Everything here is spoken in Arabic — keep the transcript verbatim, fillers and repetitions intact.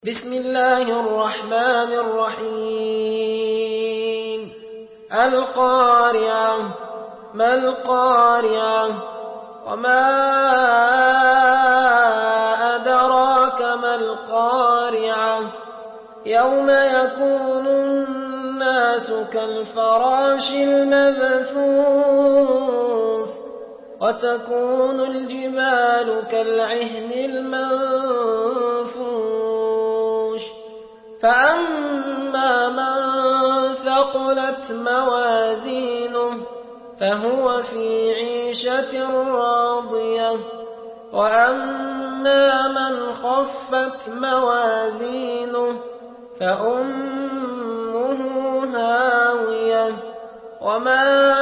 بسم الله الرحمن الرحيم القارعة ما القارعة وما أدراك ما القارعة يوم يكون الناس كالفراش المبثوث وتكون الجبال كالعهن المنفوش فأما من ثقلت موازينه فهو في عيشة راضية وأما من خفت موازينه فأمه هاوية وما